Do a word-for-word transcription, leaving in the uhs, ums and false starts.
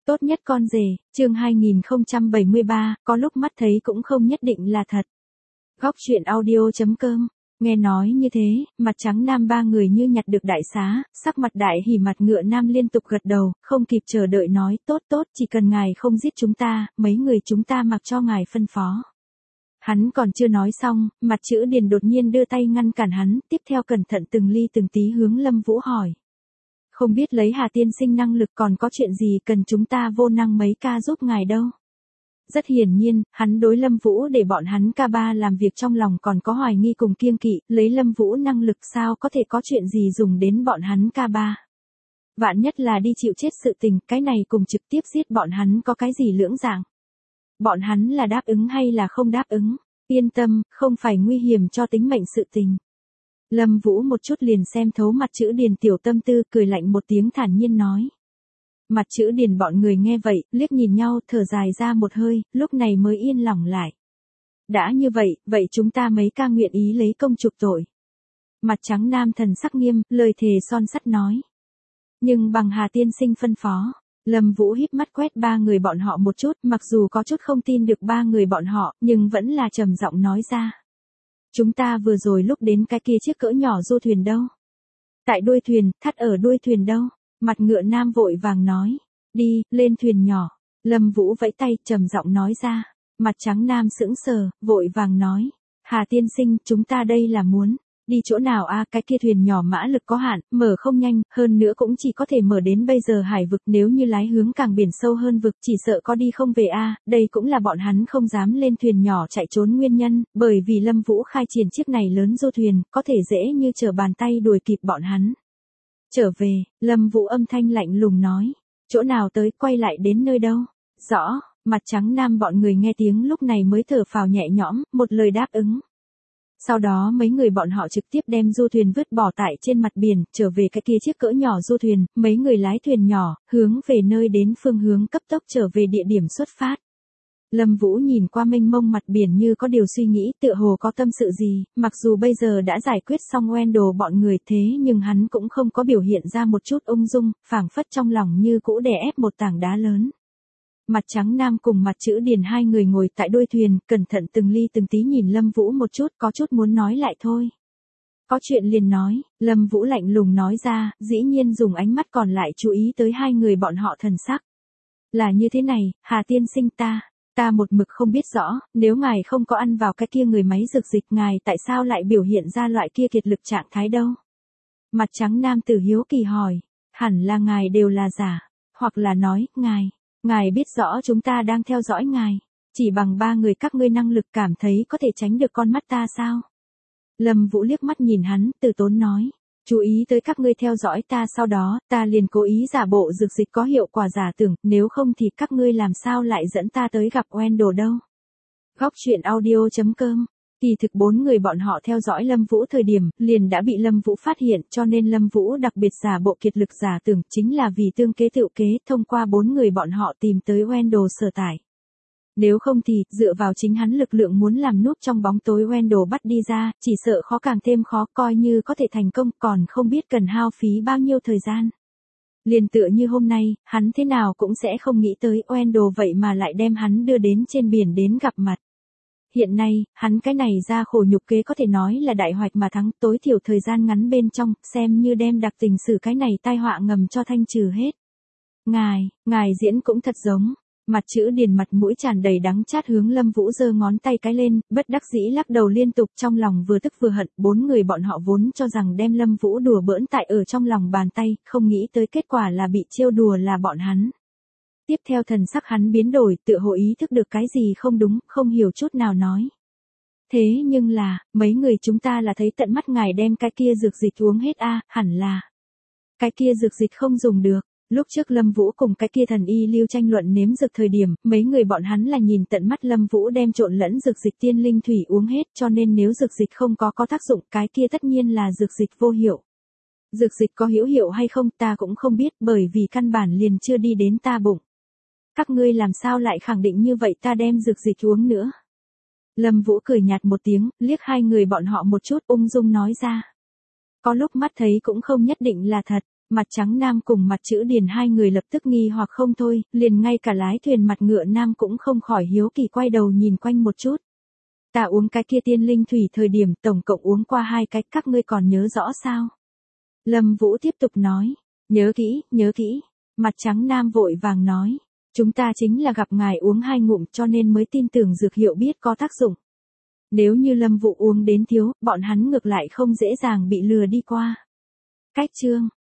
Tốt nhất con rể, chương hai nghìn không trăm bảy mươi ba, có lúc mắt thấy cũng không nhất định là thật. Góc truyện audio chấm com. Nghe nói như thế, mặt trắng nam ba người như nhặt được đại xá, sắc mặt đại hỉ, mặt ngựa nam liên tục gật đầu, không kịp chờ đợi nói, tốt tốt, chỉ cần ngài không giết chúng ta, mấy người chúng ta mặc cho ngài phân phó. Hắn còn chưa nói xong, mặt chữ Điền đột nhiên đưa tay ngăn cản hắn, tiếp theo cẩn thận từng ly từng tí hướng Lâm Vũ hỏi. Không biết lấy Hà tiên sinh năng lực còn có chuyện gì cần chúng ta vô năng mấy ca giúp ngài đâu. Rất hiển nhiên, hắn đối Lâm Vũ để bọn hắn ca ba làm việc trong lòng còn có hoài nghi cùng kiêng kỵ, lấy Lâm Vũ năng lực sao có thể có chuyện gì dùng đến bọn hắn ca ba. Vạn nhất là đi chịu chết sự tình, cái này cùng trực tiếp giết bọn hắn có cái gì lưỡng dạng. Bọn hắn là đáp ứng hay là không đáp ứng, yên tâm, không phải nguy hiểm cho tính mệnh sự tình. Lâm Vũ một chút liền xem thấu mặt chữ Điền tiểu tâm tư, cười lạnh một tiếng thản nhiên nói. Mặt chữ Điền bọn người nghe vậy, liếc nhìn nhau, thở dài ra một hơi, lúc này mới yên lòng lại. Đã như vậy, vậy chúng ta mấy ca nguyện ý lấy công chuộc tội. Mặt trắng nam thần sắc nghiêm, lời thề son sắt nói. Nhưng bằng Hà tiên sinh phân phó, Lâm Vũ híp mắt quét ba người bọn họ một chút, mặc dù có chút không tin được ba người bọn họ, nhưng vẫn là trầm giọng nói ra. Chúng ta vừa rồi lúc đến cái kia chiếc cỡ nhỏ du thuyền đâu? Tại đuôi thuyền, thắt ở đuôi thuyền đâu? Mặt ngựa nam vội vàng nói. Đi, lên thuyền nhỏ. Lâm Vũ vẫy tay, trầm giọng nói ra. Mặt trắng nam sững sờ, vội vàng nói. Hà tiên sinh, chúng ta đây là muốn. Đi chỗ nào a? Cái kia thuyền nhỏ mã lực có hạn, mở không nhanh, hơn nữa cũng chỉ có thể mở đến bây giờ hải vực, nếu như lái hướng càng biển sâu hơn vực chỉ sợ có đi không về a. Đây cũng là bọn hắn không dám lên thuyền nhỏ chạy trốn nguyên nhân, bởi vì Lâm Vũ khai triển chiếc này lớn du thuyền, có thể dễ như trở bàn tay đuổi kịp bọn hắn. Trở về, Lâm Vũ âm thanh lạnh lùng nói, chỗ nào tới, quay lại đến nơi đâu? Rõ. Mặt trắng nam bọn người nghe tiếng lúc này mới thở phào nhẹ nhõm, một lời đáp ứng. Sau đó mấy người bọn họ trực tiếp đem du thuyền vứt bỏ tại trên mặt biển, trở về cái kia chiếc cỡ nhỏ du thuyền, mấy người lái thuyền nhỏ, hướng về nơi đến phương hướng cấp tốc trở về địa điểm xuất phát. Lâm Vũ nhìn qua mênh mông mặt biển như có điều suy nghĩ, tựa hồ có tâm sự gì, mặc dù bây giờ đã giải quyết xong Wendell bọn người thế nhưng hắn cũng không có biểu hiện ra một chút ung dung, phảng phất trong lòng như cũ đè ép một tảng đá lớn. Mặt trắng nam cùng mặt chữ Điền hai người ngồi tại đuôi thuyền, cẩn thận từng ly từng tí nhìn Lâm Vũ một chút, có chút muốn nói lại thôi. Có chuyện liền nói, Lâm Vũ lạnh lùng nói ra, dĩ nhiên dùng ánh mắt còn lại chú ý tới hai người bọn họ thần sắc. Là như thế này, Hà tiên sinh ta, ta một mực không biết rõ, nếu ngài không có ăn vào cái kia người máy dược dịch, ngài tại sao lại biểu hiện ra loại kia kiệt lực trạng thái đâu? Mặt trắng nam tử hiếu kỳ hỏi, hẳn là ngài đều là giả, hoặc là nói, ngài. Ngài biết rõ chúng ta đang theo dõi ngài, chỉ bằng ba người các ngươi năng lực cảm thấy có thể tránh được con mắt ta sao? Lâm Vũ liếc mắt nhìn hắn, từ tốn nói, chú ý tới các ngươi theo dõi ta, sau đó, ta liền cố ý giả bộ dược dịch có hiệu quả giả tưởng, nếu không thì các ngươi làm sao lại dẫn ta tới gặp Wendell đâu? Góc truyện audio chấm com. Kỳ thực bốn người bọn họ theo dõi Lâm Vũ thời điểm, liền đã bị Lâm Vũ phát hiện, cho nên Lâm Vũ đặc biệt giả bộ kiệt lực giả tưởng, chính là vì tương kế tựu kế, thông qua bốn người bọn họ tìm tới Wendell sở tại. Nếu không thì, dựa vào chính hắn lực lượng muốn làm núp trong bóng tối Wendell bắt đi ra, chỉ sợ khó càng thêm khó, coi như có thể thành công, còn không biết cần hao phí bao nhiêu thời gian. Liền tựa như hôm nay, hắn thế nào cũng sẽ không nghĩ tới Wendell vậy mà lại đem hắn đưa đến trên biển đến gặp mặt. Hiện nay, hắn cái này ra khổ nhục kế có thể nói là đại hoạch mà thắng, tối thiểu thời gian ngắn bên trong, xem như đem đặc tình xử cái này tai họa ngầm cho thanh trừ hết. Ngài, ngài diễn cũng thật giống. Mặt chữ Điền mặt mũi tràn đầy đắng chát hướng Lâm Vũ giơ ngón tay cái lên, bất đắc dĩ lắc đầu liên tục, trong lòng vừa tức vừa hận, bốn người bọn họ vốn cho rằng đem Lâm Vũ đùa bỡn tại ở trong lòng bàn tay, không nghĩ tới kết quả là bị trêu đùa là bọn hắn. Tiếp theo thần sắc hắn biến đổi, tựa hồ ý thức được cái gì không đúng, không hiểu chút nào nói. Thế nhưng là, mấy người chúng ta là thấy tận mắt ngài đem cái kia dược dịch uống hết a, hẳn là. Cái kia dược dịch không dùng được. Lúc trước Lâm Vũ cùng cái kia thần y lưu tranh luận nếm dược thời điểm, mấy người bọn hắn là nhìn tận mắt Lâm Vũ đem trộn lẫn dược dịch tiên linh thủy uống hết, cho nên nếu dược dịch không có có tác dụng, cái kia tất nhiên là dược dịch vô hiệu. Dược dịch có hữu hiệu hay không ta cũng không biết, bởi vì căn bản liền chưa đi đến ta bụng. Các ngươi làm sao lại khẳng định như vậy, ta đem dược dịch uống nữa? Lâm Vũ cười nhạt một tiếng, liếc hai người bọn họ một chút, ung dung nói ra. Có lúc mắt thấy cũng không nhất định là thật, Mặt trắng nam cùng mặt chữ điền hai người lập tức nghi hoặc không thôi, liền ngay cả lái thuyền mặt ngựa nam cũng không khỏi hiếu kỳ quay đầu nhìn quanh một chút. Ta uống cái kia tiên linh thủy thời điểm tổng cộng uống qua hai cái, các ngươi còn nhớ rõ sao? Lâm Vũ tiếp tục nói, nhớ kỹ, nhớ kỹ. Mặt trắng nam vội vàng nói, chúng ta chính là gặp ngài uống hai ngụm cho nên mới tin tưởng dược hiệu biết có tác dụng. Nếu như Lâm Vũ uống đến thiếu, bọn hắn ngược lại không dễ dàng bị lừa đi qua. Cách chương